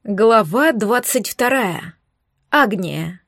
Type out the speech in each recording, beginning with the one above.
Глава 22. Агния.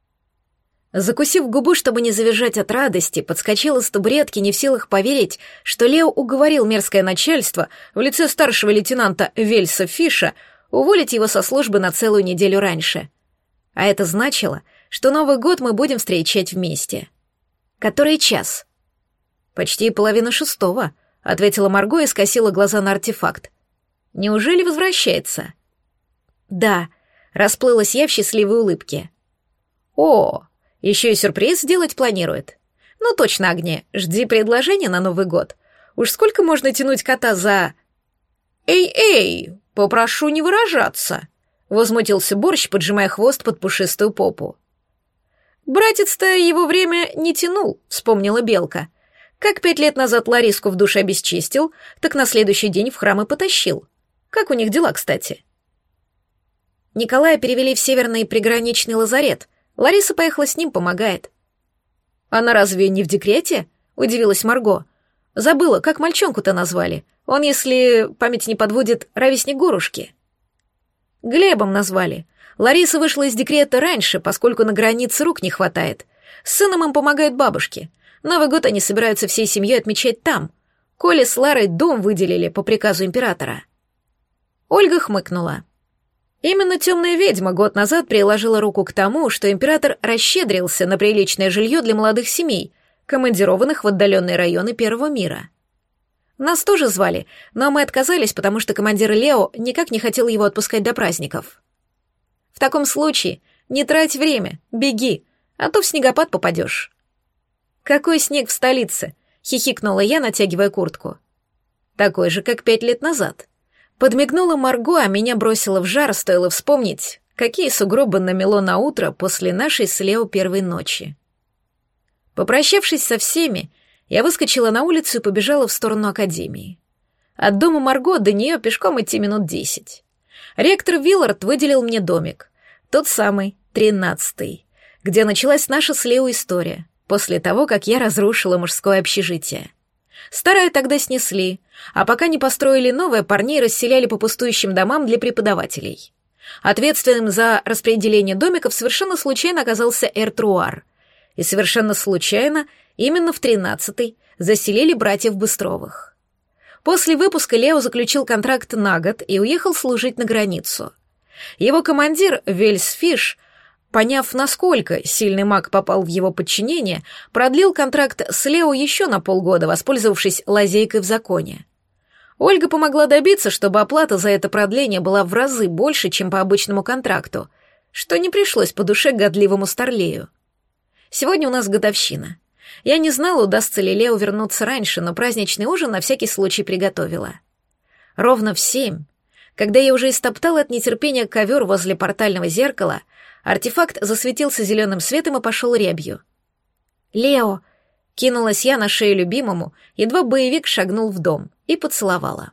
Закусив губу, чтобы не завизжать от радости, подскочила с табуретки, не в силах поверить, что Лео уговорил мерзкое начальство в лице старшего лейтенанта Вельса Фиша уволить его со службы на целую неделю раньше. А это значило, что Новый год мы будем встречать вместе. Который час? Почти 5:30, ответила Марго и скосила глаза на артефакт. Неужели возвращается? Да, расплылась я в счастливой улыбке. О, еще и сюрприз сделать планирует. Ну точно, Агния, жди предложения на Новый год. Уж сколько можно тянуть кота за... Эй, попрошу не выражаться, возмутился Борщ, поджимая хвост под пушистую попу. Братец-то его время не тянул, вспомнила Белка. Как 5 лет назад Лариску в душе обесчестил, так на следующий день в храм и потащил. Как у них дела, кстати? Николая перевели в северный приграничный лазарет. Лариса поехала с ним, помогает. Она разве не в декрете? Удивилась Марго. Забыла, как мальчонку-то назвали. Он, если память не подводит, ровесник Горушки. Глебом назвали. Лариса вышла из декрета раньше, поскольку на границе рук не хватает. С сыном им помогают бабушки. Новый год они собираются всей семьей отмечать там. Коле с Ларой дом выделили по приказу императора. Ольга хмыкнула. Именно темная ведьма год назад приложила руку к тому, что император расщедрился на приличное жилье для молодых семей, командированных в отдаленные районы Первого мира. Нас тоже звали, но мы отказались, потому что командир Лео никак не хотел его отпускать до праздников. В таком случае не трать время, беги, а то в снегопад попадешь. Какой снег в столице? Хихикнула я, натягивая куртку. Такой же, как 5 лет назад. Подмигнула Марго, а меня бросило в жар, стоило вспомнить, какие сугробы намело на утро после нашей с Лео первой ночи. Попрощавшись со всеми, я выскочила на улицу и побежала в сторону академии. От дома Марго до нее пешком идти минут 10. Ректор Виллард выделил мне домик, тот самый, 13-й, где началась наша с Лео история, после того, как я разрушила мужское общежитие. Старое тогда снесли, а пока не построили новое, парней расселяли по пустующим домам для преподавателей. Ответственным за распределение домиков совершенно случайно оказался Эртруар. И совершенно случайно именно в 13-й заселили братьев Быстровых. После выпуска Лео заключил контракт на год и уехал служить на границу. Его командир, Вельс Фиш, поняв, насколько сильный маг попал в его подчинение, продлил контракт с Лео еще на полгода, воспользовавшись лазейкой в законе. Ольга помогла добиться, чтобы оплата за это продление была в разы больше, чем по обычному контракту, что не пришлось по душе годливому старлею. Сегодня у нас годовщина. Я не знала, удастся ли Лео вернуться раньше, но праздничный ужин на всякий случай приготовила. Ровно в 7, когда я уже истоптала от нетерпения ковер возле портального зеркала, артефакт засветился зеленым светом и пошел рябью. «Лео!» — кинулась я на шею любимому, едва боевик шагнул в дом, и поцеловала.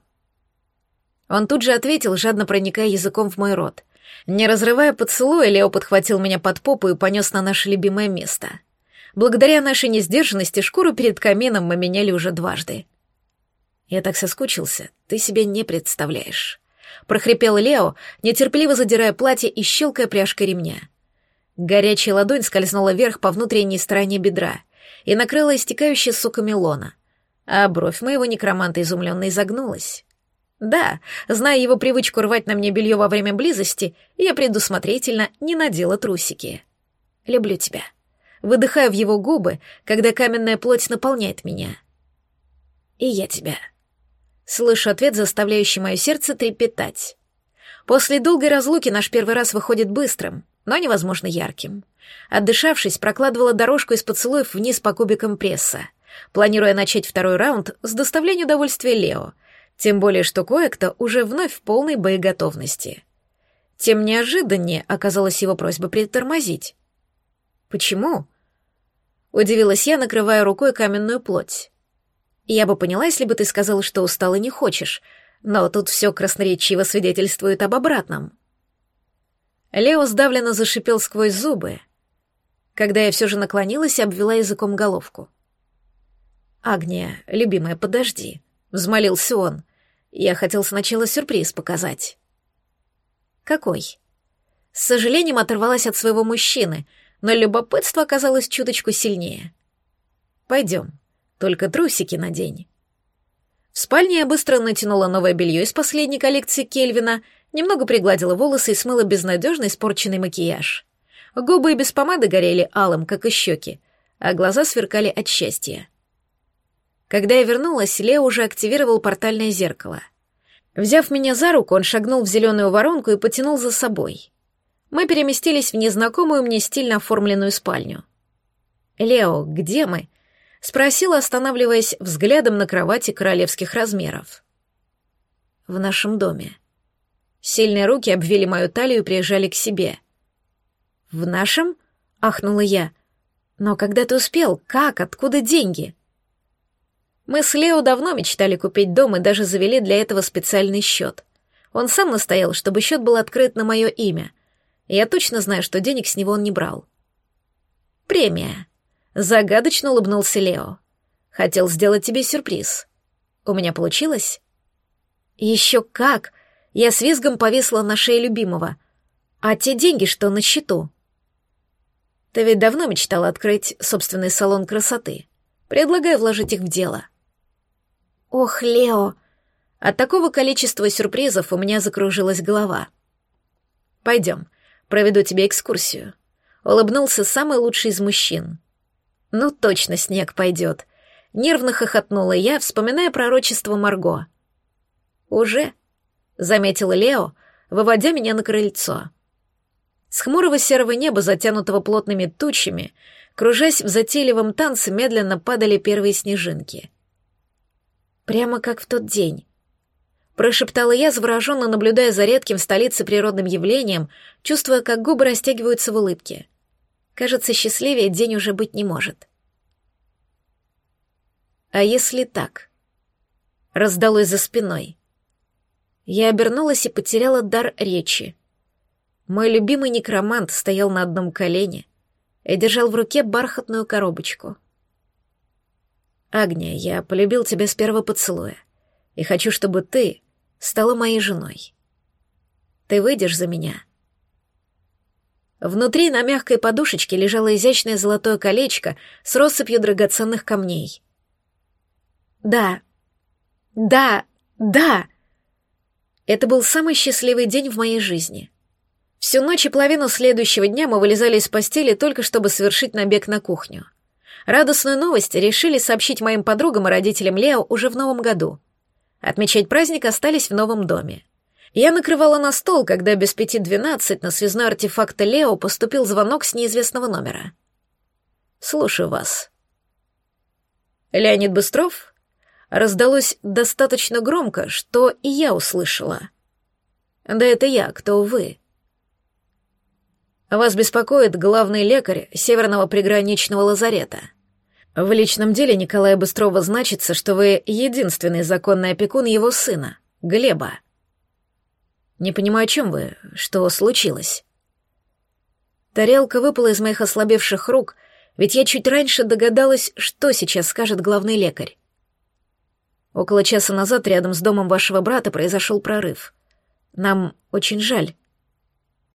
Он тут же ответил, жадно проникая языком в мой рот. Не разрывая поцелуя, Лео подхватил меня под попу и понес на наше любимое место. Благодаря нашей несдержанности шкуру перед камином мы меняли уже дважды. «Я так соскучился, ты себе не представляешь», — прохрипел Лео, нетерпеливо задирая платье и щелкая пряжкой ремня. Горячая ладонь скользнула вверх по внутренней стороне бедра и накрыла истекающая соками лона, а бровь моего некроманта изумленно изогнулась. Да, зная его привычку рвать на мне белье во время близости, я предусмотрительно не надела трусики. «Люблю тебя». Выдыхаю в его губы, когда каменная плоть наполняет меня. «И я тебя». Слышу ответ, заставляющий мое сердце трепетать. После долгой разлуки наш первый раз выходит быстрым, но невозможно ярким. Отдышавшись, прокладывала дорожку из поцелуев вниз по кубикам пресса, планируя начать второй раунд с доставления удовольствия Лео, тем более что кое-кто уже вновь в полной боеготовности. Тем неожиданнее оказалась его просьба притормозить. «Почему?» — удивилась я, накрывая рукой каменную плоть. «Я бы поняла, если бы ты сказала, что устал и не хочешь, но тут все красноречиво свидетельствует об обратном». Лео сдавленно зашипел сквозь зубы, когда я все же наклонилась и обвела языком головку. «Агния, любимая, подожди», — взмолился он. «Я хотел сначала сюрприз показать». Какой? С сожалением оторвалась от своего мужчины, но любопытство оказалось чуточку сильнее. Пойдем, только трусики надень. В спальне я быстро натянула новое белье из последней коллекции Кельвина, немного пригладила волосы и смыла безнадежно испорченный макияж. Губы и без помады горели алым, как и щеки, а глаза сверкали от счастья. Когда я вернулась, Лео уже активировал портальное зеркало. Взяв меня за руку, он шагнул в зеленую воронку и потянул за собой. Мы переместились в незнакомую мне стильно оформленную спальню. «Лео, где мы?» — спросила, останавливаясь взглядом на кровати королевских размеров. «В нашем доме». Сильные руки обвили мою талию и прижали к себе. «В нашем?» — ахнула я. «Но когда ты успел? Как? Откуда деньги?» Мы с Лео давно мечтали купить дом и даже завели для этого специальный счет. Он сам настоял, чтобы счет был открыт на мое имя. И я точно знаю, что денег с него он не брал. «Премия», — загадочно улыбнулся Лео. «Хотел сделать тебе сюрприз. У меня получилось?» «Еще как!» Я с визгом повисла на шее любимого. «А те деньги, что на счету?» «Ты ведь давно мечтала открыть собственный салон красоты. Предлагаю вложить их в дело». «Ох, Лео!» От такого количества сюрпризов у меня закружилась голова. «Пойдем, проведу тебе экскурсию», — улыбнулся самый лучший из мужчин. «Ну точно снег пойдет», — нервно хохотнула я, вспоминая пророчество Марго. «Уже», — заметил Лео, выводя меня на крыльцо. С хмурого серого неба, затянутого плотными тучами, кружась в затейливом танце, медленно падали первые снежинки. «Прямо как в тот день», — прошептала я, завороженно наблюдая за редким в столице природным явлением, чувствуя, как губы растягиваются в улыбке. Кажется, счастливее день уже быть не может. «А если так?» — раздалось за спиной. Я обернулась и потеряла дар речи. Мой любимый некромант стоял на одном колене и держал в руке бархатную коробочку. «Агния, я полюбил тебя с первого поцелуя и хочу, чтобы ты стала моей женой. Ты выйдешь за меня?» Внутри на мягкой подушечке лежало изящное золотое колечко с россыпью драгоценных камней. «Да, да, да!» Это был самый счастливый день в моей жизни. Всю ночь и половину следующего дня мы вылезали из постели только чтобы совершить набег на кухню. Радостную новость решили сообщить моим подругам и родителям Лео уже в новом году. Отмечать праздник остались в новом доме. Я накрывала на стол, когда без 5:12 на связной артефакт Лео поступил звонок с неизвестного номера. «Слушаю вас». «Леонид Быстров?» Раздалось достаточно громко, что и я услышала. «Да это я, кто вы?» «Вас беспокоит главный лекарь Северного приграничного лазарета. В личном деле Николая Быстрова значится, что вы единственный законный опекун его сына, Глеба. Не понимаю, о чем вы, что случилось?» Тарелка выпала из моих ослабевших рук, ведь я чуть раньше догадалась, что сейчас скажет главный лекарь. Около часа назад рядом с домом вашего брата произошел прорыв. Нам очень жаль.